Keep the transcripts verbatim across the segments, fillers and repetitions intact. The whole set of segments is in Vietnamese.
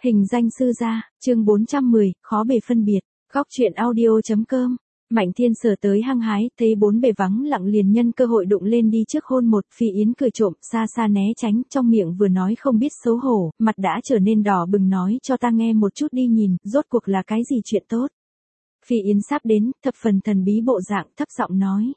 Hình danh sư gia, chương bốn trăm mười, khó bề phân biệt, góc truyện audio.com. Mạnh Thiên Sở tới hăng hái, thấy bốn bề vắng lặng liền nhân cơ hội đụng lên đi trước hôn một. Phi Yến cười trộm, xa xa né tránh, trong miệng vừa nói không biết xấu hổ, mặt đã trở nên đỏ bừng, nói cho ta nghe một chút đi, nhìn, rốt cuộc là cái gì chuyện tốt. Phi Yến sắp đến, thập phần thần bí bộ dạng, thấp giọng nói.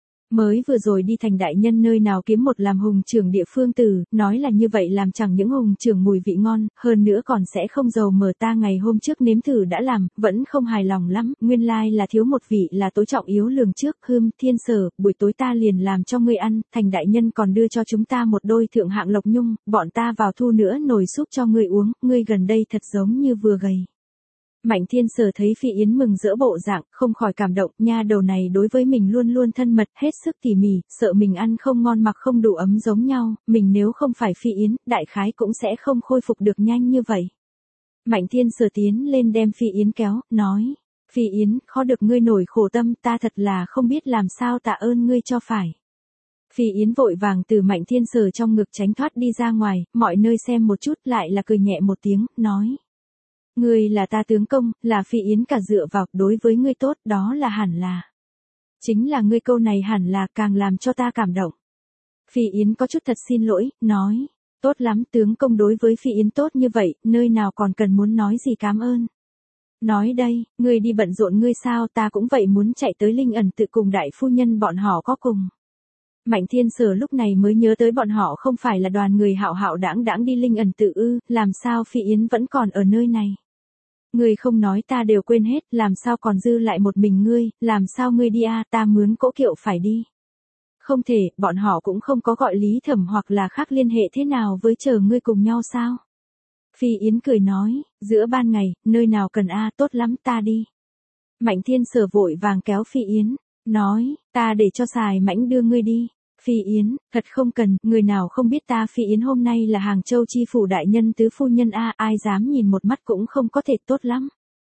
Mới vừa rồi đi thành đại nhân nơi nào kiếm một làm hùng trưởng địa phương tử, nói là như vậy làm chẳng những hùng trưởng mùi vị ngon, hơn nữa còn sẽ không dầu mỡ, ta ngày hôm trước nếm thử đã làm, vẫn không hài lòng lắm, nguyên lai là thiếu một vị là tối trọng yếu lường trước. Hưm, Thiên Sở, buổi tối ta liền làm cho ngươi ăn, thành đại nhân còn đưa cho chúng ta một đôi thượng hạng lộc nhung, bọn ta vào thu nữa nồi súp cho ngươi uống, ngươi gần đây thật giống như vừa gầy. Mạnh Thiên Sở thấy Phi Yến mừng rỡ bộ dạng, không khỏi cảm động, nha đầu này đối với mình luôn luôn thân mật, hết sức tỉ mỉ, sợ mình ăn không ngon mặc không đủ ấm giống nhau, mình nếu không phải Phi Yến, đại khái cũng sẽ không khôi phục được nhanh như vậy. Mạnh Thiên Sở tiến lên đem Phi Yến kéo, nói, Phi Yến, khó được ngươi nổi khổ tâm, ta thật là không biết làm sao tạ ơn ngươi cho phải. Phi Yến vội vàng từ Mạnh Thiên Sở trong ngực tránh thoát đi ra ngoài, mọi nơi xem một chút lại là cười nhẹ một tiếng, nói. Ngươi là ta tướng công, là Phi Yến cả dựa vào, đối với ngươi tốt, đó là hẳn là. Chính là ngươi câu này hẳn là càng làm cho ta cảm động. Phi Yến có chút thật xin lỗi, nói, tốt lắm, tướng công đối với Phi Yến tốt như vậy, nơi nào còn cần muốn nói gì cảm ơn. Nói đây, ngươi đi bận rộn ngươi sao, ta cũng vậy muốn chạy tới Linh Ẩn tự cùng đại phu nhân bọn họ có cùng. Mạnh Thiên Sở lúc này mới nhớ tới bọn họ không phải là đoàn người hạo hạo đãng đãng đi Linh Ẩn tự ư, làm sao Phi Yến vẫn còn ở nơi này. Ngươi không nói ta đều quên hết, làm sao còn dư lại một mình ngươi, làm sao ngươi đi a, ta mướn cỗ kiệu phải đi. Không thể, bọn họ cũng không có gọi Lý Thẩm hoặc là khác liên hệ thế nào với chờ ngươi cùng nhau sao. Phi Yến cười nói, giữa ban ngày, nơi nào cần a, tốt lắm ta đi. Mạnh Thiên Sở vội vàng kéo Phi Yến, nói, ta để cho Sài Mãnh đưa ngươi đi. Phi Yến, thật không cần, người nào không biết ta Phi Yến hôm nay là Hàng Châu chi phủ đại nhân tứ phu nhân a, ai dám nhìn một mắt cũng không có thể tốt lắm.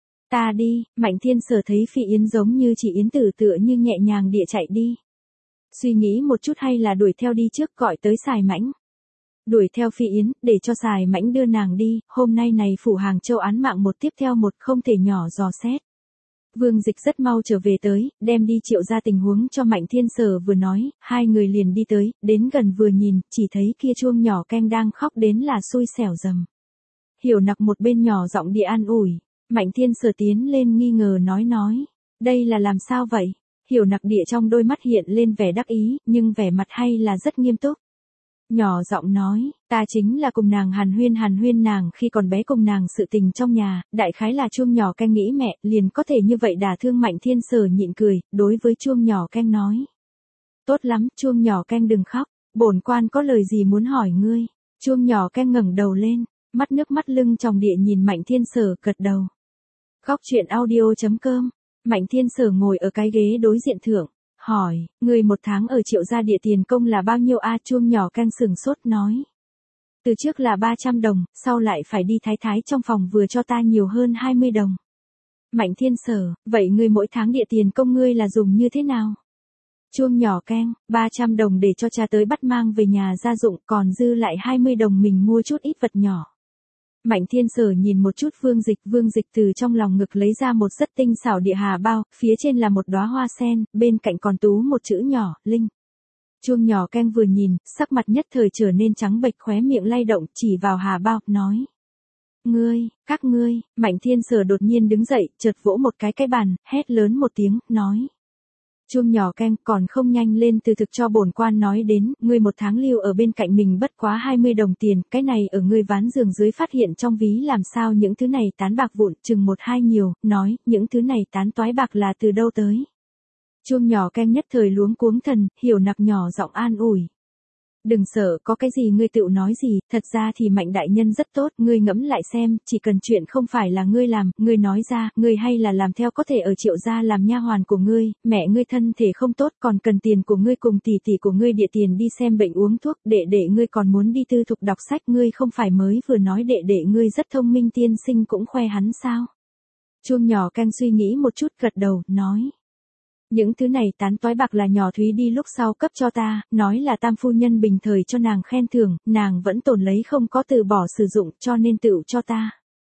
Ta đi, Mạnh Thiên Sở thấy Phi Yến giống như chỉ Yến tử tựa như nhẹ nhàng địa chạy đi. Suy nghĩ một chút hay là đuổi theo đi trước gọi tới Sài Mãnh. Đuổi theo Phi Yến, để cho Sài Mãnh đưa nàng đi, hôm nay này phủ Hàng Châu án mạng một tiếp theo một không thể nhỏ dò xét. Vương Dịch rất mau trở về tới, đem đi Triệu ra tình huống cho Mạnh Thiên Sở vừa nói, hai người liền đi tới, đến gần vừa nhìn, chỉ thấy kia chuông nhỏ keng đang khóc đến là xui xẻo dầm. Hiểu Nặc một bên nhỏ giọng đi an ủi, Mạnh Thiên Sở tiến lên nghi ngờ nói nói, đây là làm sao vậy? Hiểu Nặc địa trong đôi mắt hiện lên vẻ đắc ý, nhưng vẻ mặt hay là rất nghiêm túc. Nhỏ giọng nói, ta chính là cùng nàng hàn huyên hàn huyên nàng khi còn bé cùng nàng sự tình trong nhà, đại khái là chuông nhỏ keng nghĩ mẹ, liền có thể như vậy đả thương. Mạnh Thiên Sở nhịn cười, đối với chuông nhỏ keng nói. Tốt lắm, chuông nhỏ keng đừng khóc, bổn quan có lời gì muốn hỏi ngươi. Chuông nhỏ keng ngẩng đầu lên, mắt nước mắt lưng tròng địa nhìn Mạnh Thiên Sở gật đầu. Góc truyện audio.com, Mạnh Thiên Sở ngồi ở cái ghế đối diện thượng. Hỏi, người một tháng ở Triệu gia địa tiền công là bao nhiêu a? Chuông nhỏ keng sừng sốt nói. Từ trước là ba trăm đồng, sau lại phải đi thái thái trong phòng vừa cho ta nhiều hơn hai mươi đồng. Mạnh Thiên Sở, vậy người mỗi tháng địa tiền công ngươi là dùng như thế nào? Chuông nhỏ keng, ba trăm đồng để cho cha tới bắt mang về nhà gia dụng, còn dư lại hai mươi đồng mình mua chút ít vật nhỏ. Mạnh Thiên Sở nhìn một chút Vương Dịch, Vương Dịch từ trong lòng ngực lấy ra một rất tinh xảo địa hà bao, phía trên là một đóa hoa sen, bên cạnh còn tú một chữ nhỏ, Linh. Chuông nhỏ keng vừa nhìn, sắc mặt nhất thời trở nên trắng bệch, khóe miệng lay động, chỉ vào hà bao, nói. Ngươi, các ngươi, Mạnh Thiên Sở đột nhiên đứng dậy, chợt vỗ một cái cái bàn, hét lớn một tiếng, nói. Chuông nhỏ keng, còn không nhanh lên từ thực cho bổn quan nói đến, ngươi một tháng lưu ở bên cạnh mình bất quá hai mươi đồng tiền, cái này ở ngươi ván giường dưới phát hiện trong ví làm sao những thứ này tán bạc vụn, chừng một hai nhiều, nói, những thứ này tán toái bạc là từ đâu tới. Chuông nhỏ keng nhất thời luống cuống thần, Hiểu Nặc nhỏ giọng an ủi. Đừng sợ, có cái gì ngươi tự nói gì, thật ra thì Mạnh đại nhân rất tốt, ngươi ngẫm lại xem, chỉ cần chuyện không phải là ngươi làm, ngươi nói ra, ngươi hay là làm theo có thể ở Triệu gia làm nha hoàn của ngươi, mẹ ngươi thân thể không tốt còn cần tiền của ngươi cùng tỷ tỷ của ngươi địa tiền đi xem bệnh uống thuốc, đệ đệ ngươi còn muốn đi tư thục đọc sách, ngươi không phải mới vừa nói đệ đệ ngươi rất thông minh tiên sinh cũng khoe hắn sao? Chuông nhỏ keng suy nghĩ một chút gật đầu, nói. Những thứ này tán toái bạc là nhỏ Thúy đi lúc sau cấp cho ta, nói là tam phu nhân bình thời cho nàng khen thưởng, nàng vẫn tồn lấy không có từ bỏ sử dụng cho nên tựu cho ta.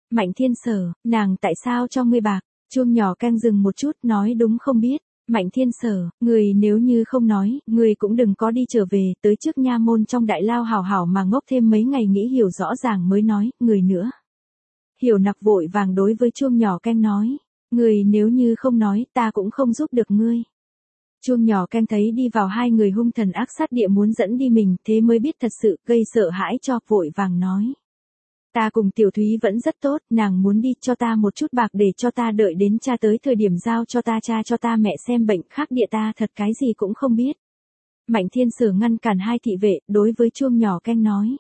Mạnh Thiên Sở, nàng tại sao cho ngươi bạc? Chuông nhỏ canh dừng một chút, nói đúng không biết. Mạnh Thiên Sở, người nếu như không nói, người cũng đừng có đi trở về, tới trước nha môn trong đại lao hảo hảo mà ngốc thêm mấy ngày nghĩ hiểu rõ ràng mới nói, người nữa. Hiểu Nặc vội vàng đối với chuông nhỏ canh nói, người nếu như không nói, ta cũng không giúp được ngươi. Chuông nhỏ canh thấy đi vào hai người hung thần ác sát địa muốn dẫn đi mình, thế mới biết thật sự gây sợ hãi cho, vội vàng nói. Ta cùng Tiểu Thúy vẫn rất tốt, nàng muốn đi cho ta một chút bạc để cho ta đợi đến cha tới thời điểm giao cho ta cha cho ta mẹ xem bệnh, khác địa ta thật cái gì cũng không biết. Mạnh Thiên Sở ngăn cản hai thị vệ, đối với chuông nhỏ canh nói.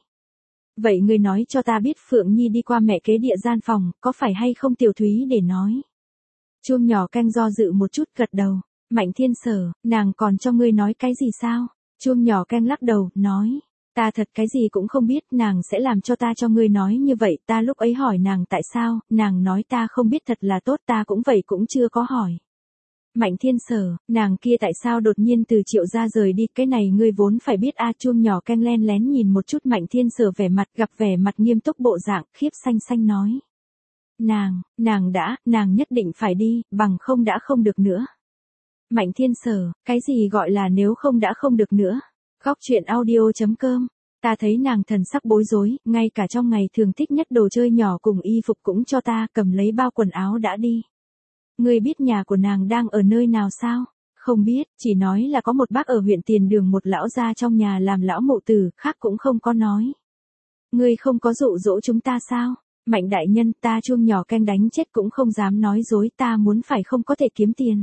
Vậy người nói cho ta biết Phượng Nhi đi qua mẹ kế địa gian phòng, có phải hay không Tiểu Thúy để nói. Chuông nhỏ canh do dự một chút gật đầu. Mạnh Thiên Sở, nàng còn cho ngươi nói cái gì sao? Chuông nhỏ canh lắc đầu, nói. Ta thật cái gì cũng không biết, nàng sẽ làm cho ta cho ngươi nói như vậy, ta lúc ấy hỏi nàng tại sao, nàng nói ta không biết thật là tốt, ta cũng vậy cũng chưa có hỏi. Mạnh Thiên Sở, nàng kia tại sao đột nhiên từ Triệu gia rời đi, cái này ngươi vốn phải biết a. Chuông nhỏ canh len lén nhìn một chút Mạnh Thiên Sở vẻ mặt, gặp vẻ mặt nghiêm túc bộ dạng, khiếp xanh xanh nói. Nàng, nàng đã, nàng nhất định phải đi, bằng không đã không được nữa. Mạnh Thiên Sở, cái gì gọi là nếu không đã không được nữa? Góc truyện audio chấm com. Ta thấy nàng thần sắc bối rối, ngay cả trong ngày thường thích nhất đồ chơi nhỏ cùng y phục cũng cho ta, cầm lấy bao quần áo đã đi. Ngươi biết nhà của nàng đang ở nơi nào sao? Không biết, chỉ nói là có một bác ở huyện Tiền Đường, một lão gia trong nhà làm lão mộ tử, khác cũng không có nói. Ngươi không có dụ dỗ chúng ta sao? Mạnh đại nhân, ta chuông nhỏ canh đánh chết cũng không dám nói dối, ta muốn phải không có thể kiếm tiền.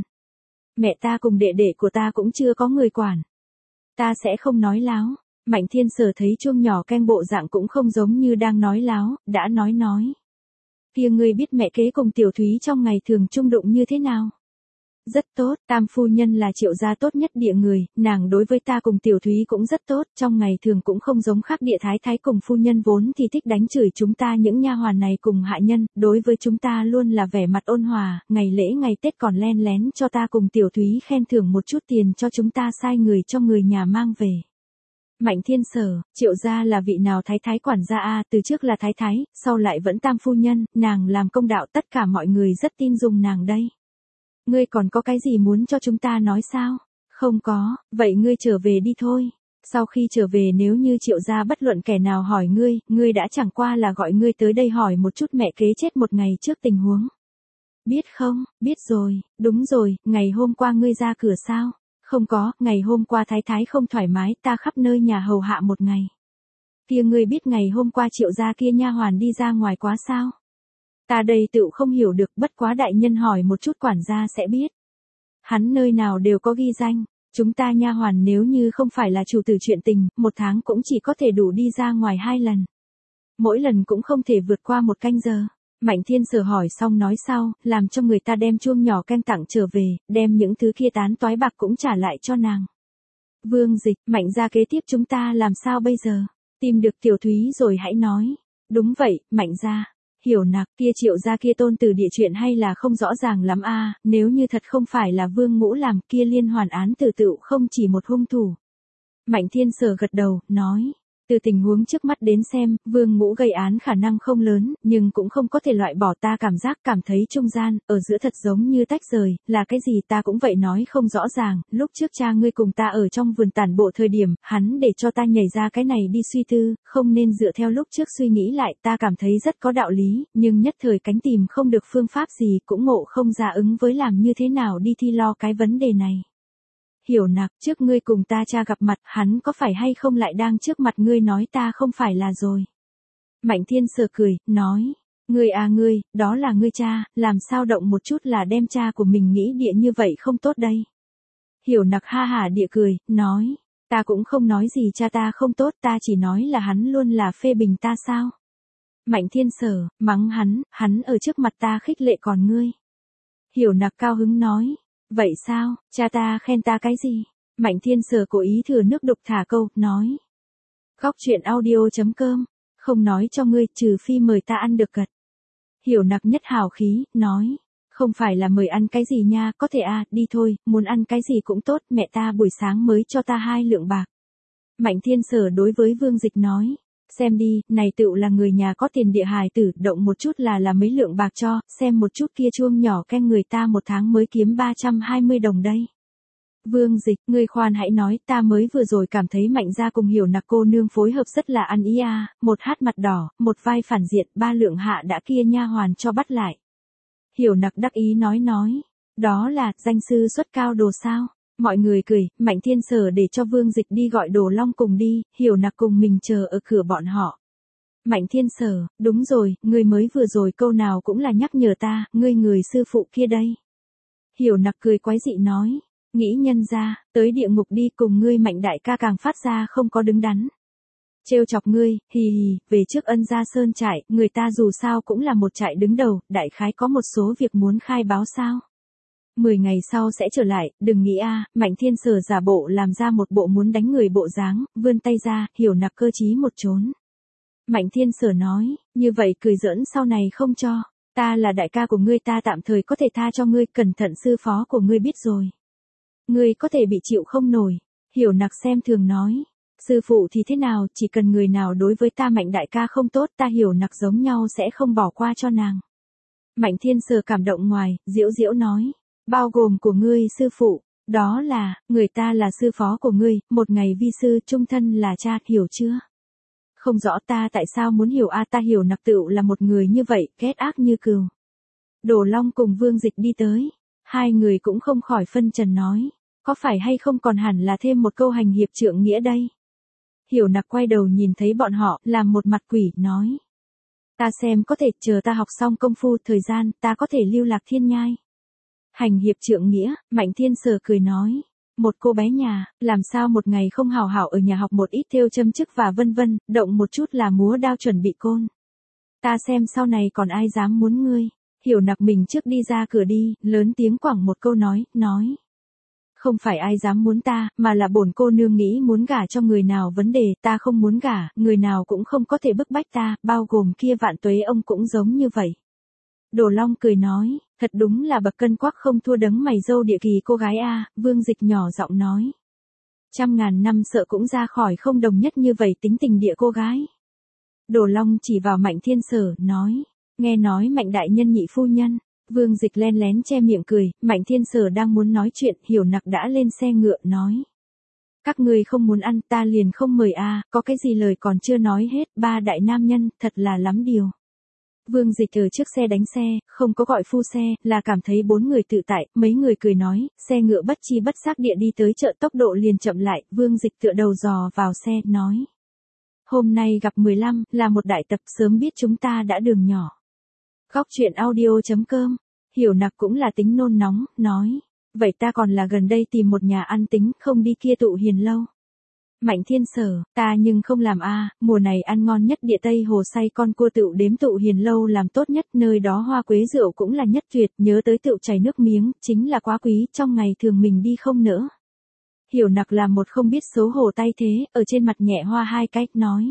Mẹ ta cùng đệ đệ của ta cũng chưa có người quản. Ta sẽ không nói láo. Mạnh Thiên Sở thấy chuông nhỏ canh bộ dạng cũng không giống như đang nói láo, đã nói nói. Kia ngươi biết mẹ kế cùng Tiểu Thúy trong ngày thường chung đụng như thế nào? Rất tốt, tam phu nhân là Triệu gia tốt nhất địa người, nàng đối với ta cùng Tiểu Thúy cũng rất tốt, trong ngày thường cũng không giống khác địa thái thái cùng phu nhân vốn thì thích đánh chửi chúng ta những nha hoàn này cùng hạ nhân, đối với chúng ta luôn là vẻ mặt ôn hòa, ngày lễ ngày Tết còn len lén cho ta cùng Tiểu Thúy khen thưởng một chút tiền cho chúng ta sai người cho người nhà mang về. Mạnh Thiên Sở, Triệu gia là vị nào thái thái quản gia a, từ trước là thái thái, sau lại vẫn tam phu nhân, nàng làm công đạo tất cả mọi người rất tin dùng nàng đây. Ngươi còn có cái gì muốn cho chúng ta nói sao? Không có, vậy ngươi trở về đi thôi. Sau khi trở về nếu như Triệu gia bất luận kẻ nào hỏi ngươi, ngươi đã chẳng qua là gọi ngươi tới đây hỏi một chút mẹ kế chết một ngày trước tình huống. Biết không, biết rồi, đúng rồi, ngày hôm qua ngươi ra cửa sao? Không có, ngày hôm qua thái thái không thoải mái, ta khắp nơi nhà hầu hạ một ngày. Kia ngươi biết ngày hôm qua Triệu gia kia nha hoàn đi ra ngoài quá sao? Ta đây tự không hiểu được, bất quá đại nhân hỏi một chút quản gia sẽ biết. Hắn nơi nào đều có ghi danh, chúng ta nha hoàn nếu như không phải là chủ tử chuyện tình, một tháng cũng chỉ có thể đủ đi ra ngoài hai lần. Mỗi lần cũng không thể vượt qua một canh giờ. Mạnh Thiên Sở hỏi xong nói sau, làm cho người ta đem chuông nhỏ canh tặng trở về, đem những thứ kia tán toái bạc cũng trả lại cho nàng. Vương Dịch, Mạnh gia kế tiếp chúng ta làm sao bây giờ? Tìm được Tiểu Thúy rồi hãy nói. Đúng vậy, Mạnh gia. Hiểu Nặc, kia Triệu gia kia tôn tử địa chuyện hay là không rõ ràng lắm a, nếu như thật không phải là Vương Ngũ làm, kia liên hoàn án tử tựu không chỉ một hung thủ. Mạnh Thiên Sở gật đầu, nói. Từ tình huống trước mắt đến xem, Vương Ngũ gây án khả năng không lớn, nhưng cũng không có thể loại bỏ, ta cảm giác cảm thấy trung gian, ở giữa thật giống như tách rời, là cái gì ta cũng vậy nói không rõ ràng, lúc trước cha ngươi cùng ta ở trong vườn tản bộ thời điểm, hắn để cho ta nhảy ra cái này đi suy tư, không nên dựa theo lúc trước suy nghĩ lại, ta cảm thấy rất có đạo lý, nhưng nhất thời cánh tìm không được phương pháp gì, cũng ngộ không ra ứng với làm như thế nào đi thi lo cái vấn đề này. Hiểu Nặc, trước ngươi cùng ta cha gặp mặt, hắn có phải hay không lại đang trước mặt ngươi nói ta không phải là rồi. Mạnh Thiên Sở cười, nói, ngươi à ngươi, đó là ngươi cha, làm sao động một chút là đem cha của mình nghĩ địa như vậy không tốt đây. Hiểu Nặc ha hả địa cười, nói, ta cũng không nói gì cha ta không tốt, ta chỉ nói là hắn luôn là phê bình ta sao. Mạnh Thiên Sở, mắng hắn, hắn ở trước mặt ta khích lệ còn ngươi. Hiểu Nặc cao hứng nói. Vậy sao, cha ta khen ta cái gì? Mạnh Thiên Sở cố ý thừa nước đục thả câu, nói. Góc truyện audio chấm com, không nói cho ngươi, trừ phi mời ta ăn được gật. Hiểu Nặc nhất hào khí, nói. Không phải là mời ăn cái gì nha, có thể à, đi thôi, muốn ăn cái gì cũng tốt, mẹ ta buổi sáng mới cho ta hai lượng bạc. Mạnh Thiên Sở đối với Vương Dịch nói. Xem đi, này tựu là người nhà có tiền địa hài tử, động một chút là là mấy lượng bạc cho, xem một chút kia chuông nhỏ canh người ta một tháng mới kiếm ba trăm hai mươi đồng đây. Vương Dịch, ngươi khoan hãy nói, ta mới vừa rồi cảm thấy Mạnh gia cùng Hiểu Nặc cô nương phối hợp rất là ăn ý à, một hát mặt đỏ, một vai phản diện, ba lượng hạ đã kia nha hoàn cho bắt lại. Hiểu Nặc đắc ý nói nói, đó là, danh sư xuất cao đồ sao? Mọi người cười, Mạnh Thiên Sở để cho Vương Dịch đi gọi Đồ Long cùng đi, Hiểu Nặc cùng mình chờ ở cửa bọn họ. Mạnh Thiên Sở, đúng rồi, ngươi mới vừa rồi câu nào cũng là nhắc nhở ta, ngươi người sư phụ kia đây. Hiểu Nặc cười quái dị nói, nghĩ nhân ra, tới địa ngục đi cùng ngươi Mạnh đại ca càng phát ra không có đứng đắn. Trêu chọc ngươi, hì hì, về trước Ân Gia Sơn trại, người ta dù sao cũng là một trại đứng đầu, đại khái có một số việc muốn khai báo sao. Mười ngày sau sẽ trở lại, đừng nghĩ a. Mạnh Thiên Sở giả bộ làm ra một bộ muốn đánh người bộ dáng, vươn tay ra, Hiểu Nặc cơ trí một trốn. Mạnh Thiên Sở nói, như vậy cười giỡn sau này không cho, ta là đại ca của ngươi ta tạm thời có thể tha cho ngươi, cẩn thận sư phó của ngươi biết rồi. Ngươi có thể bị chịu không nổi, Hiểu Nặc xem thường nói. Sư phụ thì thế nào, chỉ cần người nào đối với ta Mạnh đại ca không tốt ta Hiểu Nặc giống nhau sẽ không bỏ qua cho nàng. Mạnh Thiên Sở cảm động ngoài, diễu diễu nói. Bao gồm của ngươi sư phụ, đó là, người ta là sư phó của ngươi, một ngày vi sư trung thân là cha, hiểu chưa? Không rõ ta tại sao muốn hiểu a ta Hiểu Nặc tựu là một người như vậy, ghét ác như cừu. Đồ Long cùng Vương Dịch đi tới, hai người cũng không khỏi phân trần nói, có phải hay không còn hẳn là thêm một câu hành hiệp trượng nghĩa đây? Hiểu Nặc quay đầu nhìn thấy bọn họ, làm một mặt quỷ, nói. Ta xem có thể chờ ta học xong công phu thời gian, ta có thể lưu lạc thiên nhai. Hành hiệp trượng nghĩa, Mạnh Thiên Sở cười nói. Một cô bé nhà, làm sao một ngày không hào hảo ở nhà học một ít thêu châm chức và vân vân, động một chút là múa đao chuẩn bị côn. Ta xem sau này còn ai dám muốn ngươi. Hiểu Nặc mình trước đi ra cửa đi, lớn tiếng quẳng một câu nói, nói. Không phải ai dám muốn ta, mà là bổn cô nương nghĩ muốn gả cho người nào vấn đề, ta không muốn gả, người nào cũng không có thể bức bách ta, bao gồm kia Vạn Tuế ông cũng giống như vậy. Đồ Long cười nói, thật đúng là bậc cân quắc không thua đấng mày râu địa kỳ cô gái a. Vương Dịch nhỏ giọng nói. Trăm ngàn năm sợ cũng ra khỏi không đồng nhất như vậy tính tình địa cô gái. Đồ Long chỉ vào Mạnh Thiên Sở, nói, nghe nói Mạnh đại nhân nhị phu nhân. Vương Dịch len lén che miệng cười, Mạnh Thiên Sở đang muốn nói chuyện, Hiểu Nặc đã lên xe ngựa, nói. Các người không muốn ăn, ta liền không mời a. Có cái gì lời còn chưa nói hết, ba đại nam nhân, thật là lắm điều. Vương Dịch ở trước xe đánh xe, không có gọi phu xe, là cảm thấy bốn người tự tại, mấy người cười nói, xe ngựa bất chi bất giác địa đi tới chợ tốc độ liền chậm lại, Vương Dịch tựa đầu dò vào xe, nói. Hôm nay gặp mười lăm, là một đại tập, sớm biết chúng ta đã đường nhỏ. Góc truyện audio chấm com, Hiểu Nặc cũng là tính nôn nóng, nói. Vậy ta còn là gần đây tìm một nhà ăn tính, không đi kia tụ hiền lâu. Mạnh Thiên Sở, ta nhưng không làm a, mùa này ăn ngon nhất địa Tây Hồ say con cua tựu đếm tụ hiền lâu làm tốt nhất, nơi đó hoa quế rượu cũng là nhất tuyệt, nhớ tới tựu chảy nước miếng, chính là quá quý, trong ngày thường mình đi không nỡ. Hiểu Nặc là một không biết xấu hổ tay thế, ở trên mặt nhẹ hoa hai cách nói.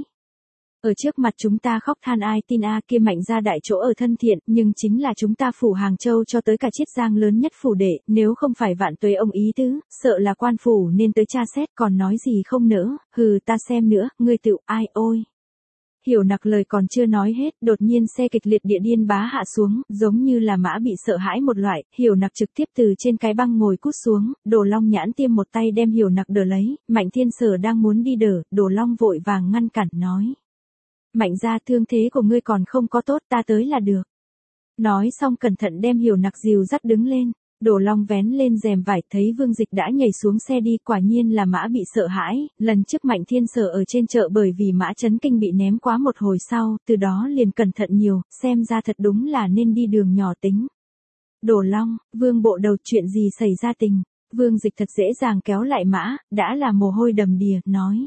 Ở trước mặt chúng ta khóc than ai tin a kia Mạnh gia đại chỗ ở thân thiện, nhưng chính là chúng ta phủ Hàng Châu cho tới cả Chiết Giang lớn nhất phủ đệ, nếu không phải Vạn Tuế ông ý tứ, sợ là quan phủ nên tới tra xét còn nói gì không nỡ, hừ ta xem nữa, ngươi tựu ai ôi. Hiểu Nặc lời còn chưa nói hết, đột nhiên xe kịch liệt địa điên bá hạ xuống, giống như là mã bị sợ hãi một loại, Hiểu Nặc trực tiếp từ trên cái băng ngồi cút xuống, Đồ Long nhãn tiêm một tay đem Hiểu Nặc đỡ lấy, Mạnh Thiên Sở đang muốn đi đỡ, Đồ Long vội vàng ngăn cản nói. Mạnh gia thương thế của ngươi còn không có tốt, ta tới là được. Nói xong cẩn thận đem Hiểu Nặc dìu dắt đứng lên, Đồ Long vén lên rèm vải thấy Vương Dịch đã nhảy xuống xe đi, quả nhiên là mã bị sợ hãi, lần trước Mạnh Thiên Sở ở trên chợ bởi vì mã chấn kinh bị ném quá một hồi sau, từ đó liền cẩn thận nhiều, xem ra thật đúng là nên đi đường nhỏ tính. Đồ Long, Vương bộ đầu chuyện gì xảy ra tình, Vương Dịch thật dễ dàng kéo lại mã, đã là mồ hôi đầm đìa, nói.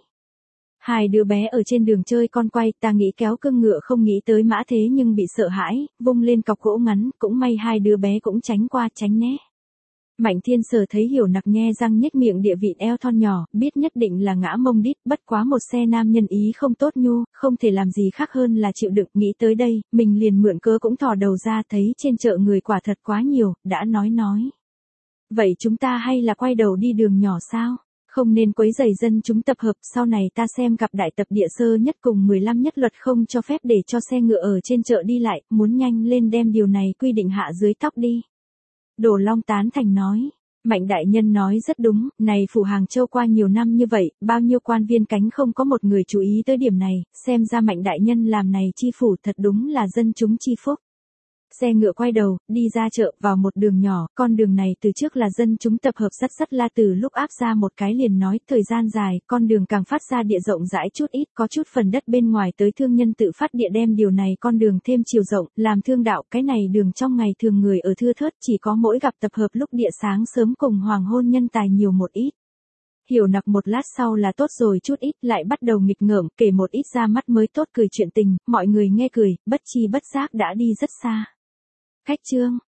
Hai đứa bé ở trên đường chơi con quay, ta nghĩ kéo cương ngựa không nghĩ tới mã thế nhưng bị sợ hãi, vung lên cọc gỗ ngắn, cũng may hai đứa bé cũng tránh qua tránh né. Mạnh Thiên Sở thấy Hiểu Nặc nhe răng nhếch miệng địa vị eo thon nhỏ, biết nhất định là ngã mông đít, bất quá một xe nam nhân ý không tốt nhu, không thể làm gì khác hơn là chịu đựng, nghĩ tới đây, mình liền mượn cớ cũng thò đầu ra thấy trên chợ người quả thật quá nhiều, đã nói nói. Vậy chúng ta hay là quay đầu đi đường nhỏ sao? Không nên quấy rầy dân chúng tập hợp, sau này ta xem gặp đại tập địa sơ nhất cùng mười lăm nhất luật không cho phép để cho xe ngựa ở trên chợ đi lại, muốn nhanh lên đem điều này quy định hạ dưới tóc đi. Đồ Long tán thành nói. Mạnh đại nhân nói rất đúng, này phủ Hàng Châu qua nhiều năm như vậy, bao nhiêu quan viên cánh không có một người chú ý tới điểm này, xem ra mạnh đại nhân làm này chi phủ thật đúng là dân chúng chi phúc. Xe ngựa quay đầu, đi ra chợ, vào một đường nhỏ, con đường này từ trước là dân chúng tập hợp sắt sắt la từ lúc áp ra một cái liền nói, thời gian dài, con đường càng phát ra địa rộng rãi chút ít, có chút phần đất bên ngoài tới thương nhân tự phát địa đem điều này con đường thêm chiều rộng, làm thương đạo, cái này đường trong ngày thường người ở thưa thớt, chỉ có mỗi gặp tập hợp lúc địa sáng sớm cùng hoàng hôn nhân tài nhiều một ít. Hiểu nặc một lát sau là tốt rồi chút ít, lại bắt đầu nghịch ngợm, kể một ít ra mắt mới tốt cười chuyện tình, mọi người nghe cười, bất chi bất giác đã đi rất xa. Khách chương